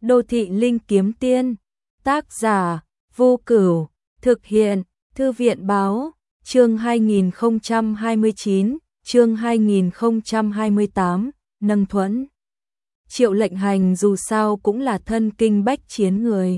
Đô thị linh kiếm tiên, tác giả, Vô Cửu, thực hiện, Thư viện báo, chương 2029, chương 2028, nâng thuẫn. Triệu Lệnh Hành dù sao cũng là thân kinh bách chiến người.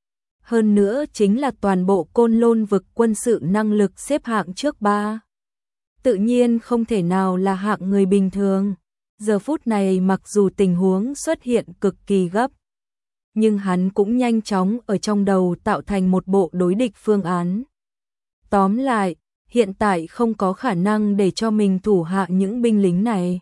Hơn nữa chính là toàn bộ Côn Lôn vực quân sự năng lực xếp hạng trước 3. Tự nhiên không thể nào là hạng người bình thường. Giờ phút này mặc dù tình huống xuất hiện cực kỳ gấp, nhưng hắn cũng nhanh chóng ở trong đầu tạo thành một bộ đối địch phương án. Tóm lại, hiện tại không có khả năng để cho mình thủ hạ những binh lính này.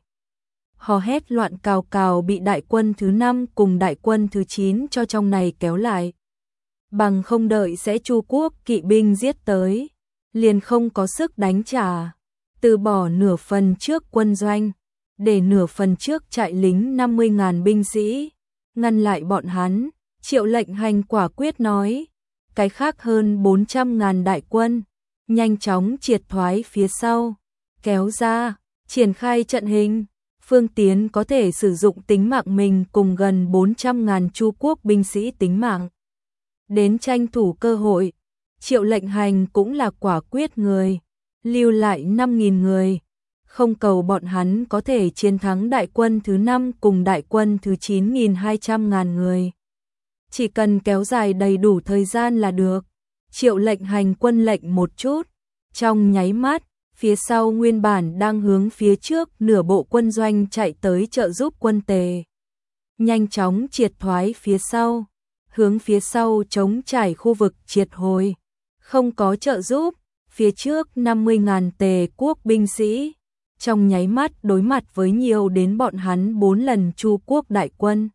Hò hét loạn cào cào bị đại quân thứ 5 cùng đại quân thứ 9 cho trong này kéo lại. Bằng không đợi sẽ Chu quốc kỵ binh giết tới, liền không có sức đánh trả. Từ bỏ nửa phần trước quân doanh, để nửa phần trước chạy lính 50.000 binh sĩ, ngăn lại bọn hắn. Triệu Lệnh Hành quả quyết nói, cái khác hơn 400.000 đại quân, nhanh chóng triệt thoái phía sau, kéo ra, triển khai trận hình. Phương Tiến có thể sử dụng tính mạng mình cùng gần 400.000 Chu quốc binh sĩ tính mạng đến tranh thủ cơ hội. Triệu Lệnh Hành cũng là quả quyết người, lưu lại 5.000 người, không cầu bọn hắn có thể chiến thắng đại quân thứ 5 cùng đại quân thứ 9.200.000 người. Chỉ cần kéo dài đầy đủ thời gian là được. Triệu Lệnh Hành quân lệnh một chút, trong nháy mắt, phía sau nguyên bản đang hướng phía trước nửa bộ quân doanh chạy tới trợ giúp quân Tề. Nhanh chóng triệt thoái phía sau, hướng phía sau chống trải khu vực triệt hồi. Không có trợ giúp, phía trước 50.000 Tề quốc binh sĩ, trong nháy mắt đối mặt với nhiều đến bọn hắn 4 lần Chu quốc đại quân.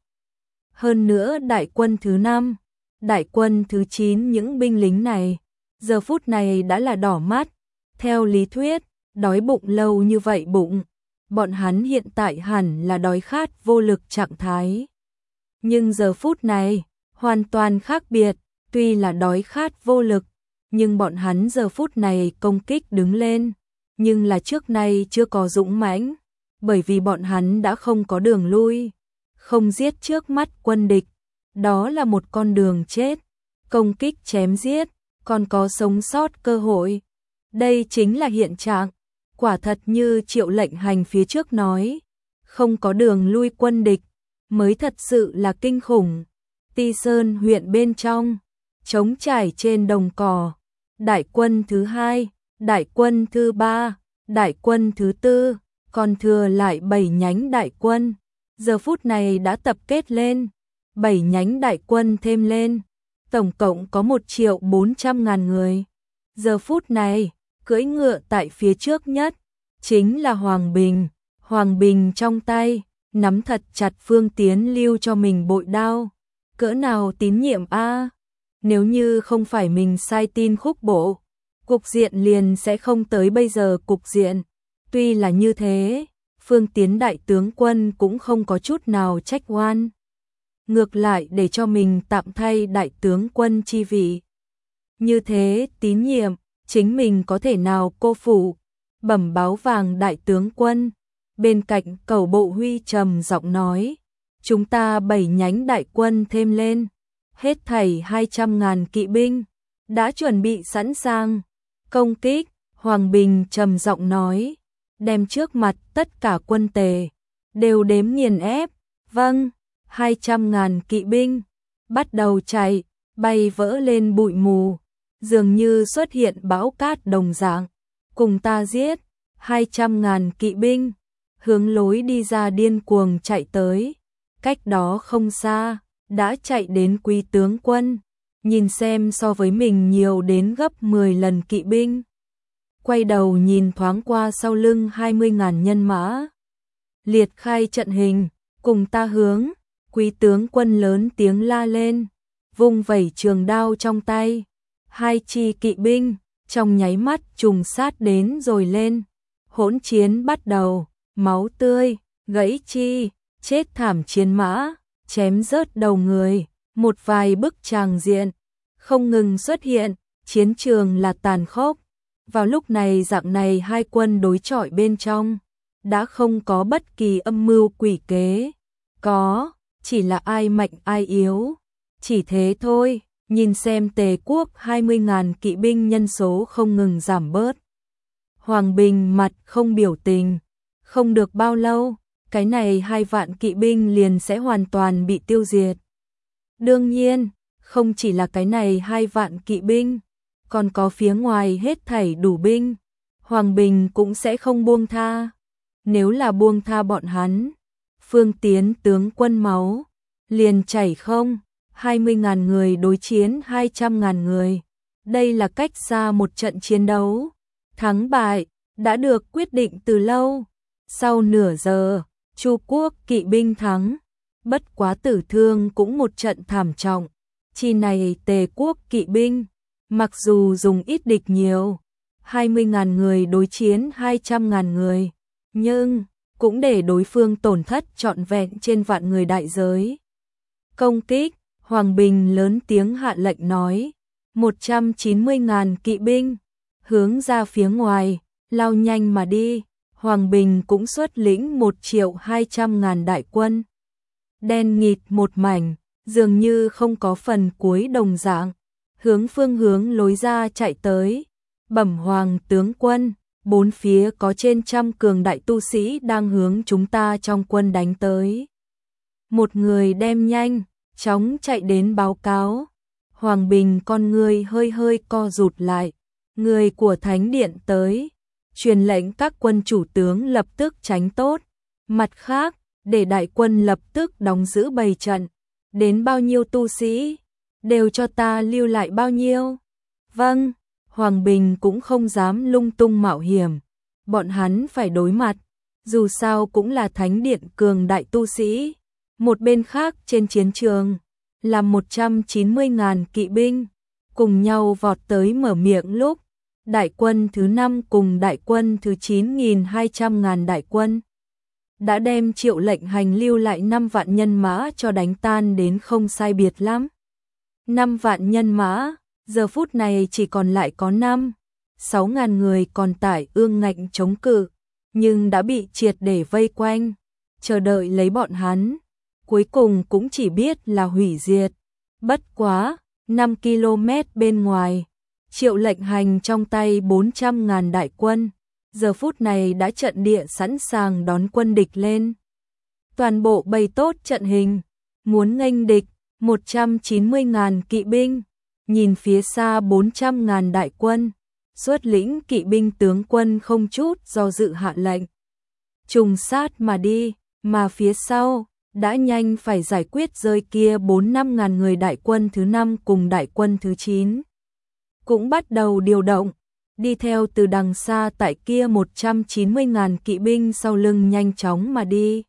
Hơn nữa đại quân thứ 5, đại quân thứ 9 những binh lính này, giờ phút này đã là đỏ mắt. Theo lý thuyết, đói bụng lâu như vậy bụng, bọn hắn hiện tại hẳn là đói khát vô lực trạng thái. Nhưng giờ phút này, hoàn toàn khác biệt, tuy là đói khát vô lực, nhưng bọn hắn giờ phút này công kích đứng lên, nhưng là trước nay chưa có dũng mãnh, bởi vì bọn hắn đã không có đường lui, không giết trước mắt quân địch, đó là một con đường chết, công kích chém giết, còn có sống sót cơ hội. Đây chính là hiện trạng, quả thật như Triệu Lệnh Hành phía trước nói, không có đường lui quân địch, mới thật sự là kinh khủng. Ti Sơn huyện bên trong, trống trải trên đồng cỏ, đại quân thứ 2, đại quân thứ 3, đại quân thứ 4, còn thừa lại 7 nhánh đại quân. Giờ phút này đã tập kết lên, 7 nhánh đại quân thêm lên, tổng cộng có 1.400.000 người. Giờ phút này, cưỡi ngựa tại phía trước nhất, chính là Hoàng Bình. Hoàng Bình trong tay, nắm thật chặt Phương Tiến lưu cho mình bội đao. Cỡ nào tín nhiệm a? Nếu như không phải mình sai tin khúc bộ, cục diện liền sẽ không tới bây giờ cục diện. Tuy là như thế, Phương Tiến đại tướng quân cũng không có chút nào trách oan. Ngược lại để cho mình tạm thay đại tướng quân chi vị. Như thế tín nhiệm, chính mình có thể nào cô phụ. Bẩm báo vàng đại tướng quân. Bên cạnh Cẩu Bộ Huy trầm giọng nói, chúng ta 7 nhánh đại quân thêm lên, hết thảy 200.000 kỵ binh, đã chuẩn bị sẵn sàng. Công kích, Hoàng Bình trầm giọng nói, đem trước mặt tất cả quân Tề, đều đếm nghiền ép. Vâng, 200.000 kỵ binh, bắt đầu chạy, bay vỡ lên bụi mù, dường như xuất hiện bão cát đồng dạng. Cùng ta giết, 200.000 kỵ binh, hướng lối đi ra điên cuồng chạy tới. Cách đó không xa, đã chạy đến Quý tướng quân, nhìn xem so với mình nhiều đến gấp 10 lần kỵ binh. Quay đầu nhìn thoáng qua sau lưng 20.000 nhân mã. Liệt khai trận hình, cùng ta hướng. Quý tướng quân lớn tiếng la lên, vung vẩy trường đao trong tay. 2 chi kỵ binh, trong nháy mắt trùng sát đến rồi lên. Hỗn chiến bắt đầu, máu tươi, gãy chi, chết thảm chiến mã, chém rớt đầu người, một vài bức tràng diện, không ngừng xuất hiện, chiến trường là tàn khốc. Vào lúc này dạng này hai quân đối chọi bên trong, đã không có bất kỳ âm mưu quỷ kế. Có, chỉ là ai mạnh ai yếu, chỉ thế thôi. Nhìn xem Tề quốc 20.000 kỵ binh nhân số không ngừng giảm bớt. Hoàng Bình mặt không biểu tình, không được bao lâu, cái này 2 vạn kỵ binh liền sẽ hoàn toàn bị tiêu diệt. Đương nhiên, không chỉ là cái này 2 vạn kỵ binh, còn có phía ngoài hết thảy đủ binh, Hoàng Bình cũng sẽ không buông tha. Nếu là buông tha bọn hắn, Phương Tiến tướng quân máu liền chảy không, 20.000 người đối chiến 200.000 người. Đây là cách ra một trận chiến đấu. Thắng bại đã được quyết định từ lâu. Sau nửa giờ, Chu quốc kỵ binh thắng, bất quá tử thương cũng một trận thảm trọng. Chi này Tề quốc kỵ binh, mặc dù dùng ít địch nhiều, 20.000 người đối chiến 200.000 người, nhưng cũng để đối phương tổn thất trọn vẹn trên vạn người đại giới. Công kích, Hoàng Bình lớn tiếng hạ lệnh nói, 190.000 kỵ binh, hướng ra phía ngoài, lao nhanh mà đi. Hoàng Bình cũng xuất lĩnh 1.200.000 đại quân. Đen nghịt một mảnh, dường như không có phần cuối đồng dạng, hướng phương hướng lối ra chạy tới. Bẩm Hoàng tướng quân, bốn phía có trên trăm cường đại tu sĩ đang hướng chúng ta trong quân đánh tới. Một người đem nhanh chóng chạy đến báo cáo. Hoàng Bình con người hơi hơi co rụt lại. Người của Thánh Điện tới, truyền lệnh các quân chủ tướng lập tức tránh tốt. Mặt khác, để đại quân lập tức đóng giữ bày trận. Đến bao nhiêu tu sĩ, đều cho ta lưu lại bao nhiêu. Vâng, Hoàng Bình cũng không dám lung tung mạo hiểm. Bọn hắn phải đối mặt, dù sao cũng là Thánh Điện cường đại tu sĩ. Một bên khác trên chiến trường là 190.000 kỵ binh, cùng nhau vọt tới mở miệng lúc. Đại quân thứ 5 cùng đại quân thứ 9.200.000 đại quân đã đem Triệu Lệnh Hành lưu lại 5 vạn nhân mã cho đánh tan đến không sai biệt lắm. 5 vạn nhân mã, giờ phút này chỉ còn lại có 6.000 người còn tại ương ngạnh chống cự, nhưng đã bị triệt để vây quanh, chờ đợi lấy bọn hắn. Cuối cùng cũng chỉ biết là hủy diệt. Bất quá, 5 km bên ngoài, Triệu Lệnh Hành trong tay 400.000 đại quân, giờ phút này đã trận địa sẵn sàng đón quân địch lên. Toàn bộ bày tốt trận hình, muốn nghênh địch, 190.000 kỵ binh, nhìn phía xa 400.000 đại quân, xuất lĩnh kỵ binh tướng quân không chút do dự hạ lệnh. Trùng sát mà đi, mà phía sau, đã nhanh phải giải quyết rơi kia 4-5 người đại quân thứ 5 cùng đại quân thứ 9. Cũng bắt đầu điều động, đi theo từ đằng xa tại kia 190.000 kỵ binh sau lưng nhanh chóng mà đi.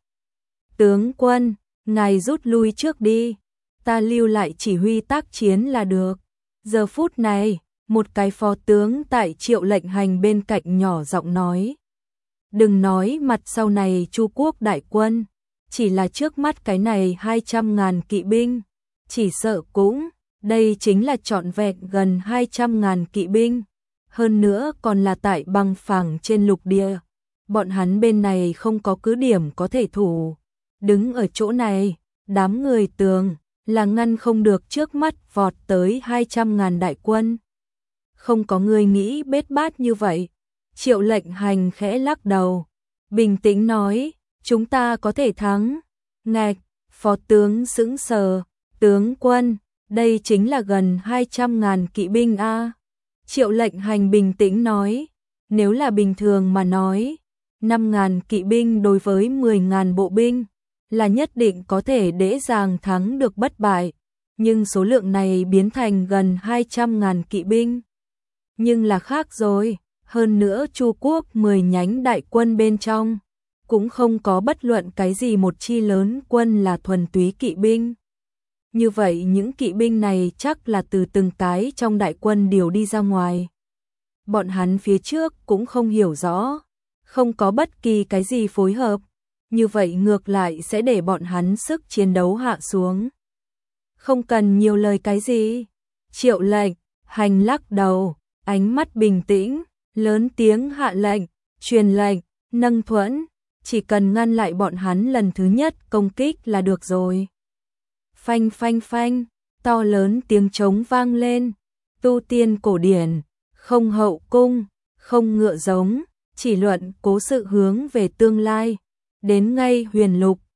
Tướng quân, ngài rút lui trước đi, ta lưu lại chỉ huy tác chiến là được. Giờ phút này, một cái phó tướng tại Triệu Lệnh Hành bên cạnh nhỏ giọng nói. Đừng nói mặt sau này Chu quốc đại quân, chỉ là trước mắt cái này 200.000 kỵ binh, chỉ sợ cũng, đây chính là trọn vẹn gần 200.000 kỵ binh, hơn nữa còn là tại băng phẳng trên lục địa. Bọn hắn bên này không có cứ điểm có thể thủ, đứng ở chỗ này, đám người tường là ngăn không được trước mắt vọt tới 200.000 đại quân. Không có người nghĩ bết bát như vậy. Triệu Lệnh Hành khẽ lắc đầu, bình tĩnh nói, chúng ta có thể thắng. Ngạch, phó tướng sững sờ, tướng quân, đây chính là gần 200.000 kỵ binh a. Triệu Lệnh Hành bình tĩnh nói, nếu là bình thường mà nói, 5.000 kỵ binh đối với 10.000 bộ binh là nhất định có thể dễ dàng thắng được bất bại, nhưng số lượng này biến thành gần 200.000 kỵ binh. Nhưng là khác rồi, hơn nữa Chu quốc 10 nhánh đại quân bên trong, cũng không có bất luận cái gì một chi lớn quân là thuần túy kỵ binh. Như vậy những kỵ binh này chắc là từ từng cái trong đại quân điều đi ra ngoài. Bọn hắn phía trước cũng không hiểu rõ, không có bất kỳ cái gì phối hợp, như vậy ngược lại sẽ để bọn hắn sức chiến đấu hạ xuống. Không cần nhiều lời cái gì. Triệu Lệnh Hành lắc đầu, ánh mắt bình tĩnh, lớn tiếng hạ lệnh, truyền lệnh, nâng thuẫn, chỉ cần ngăn lại bọn hắn lần thứ nhất công kích là được rồi. Phanh phanh phanh, to lớn tiếng trống vang lên. Tu tiên cổ điển, không hậu cung, không ngựa giống, chỉ luận cố sự hướng về tương lai. Đến ngay huyền lục,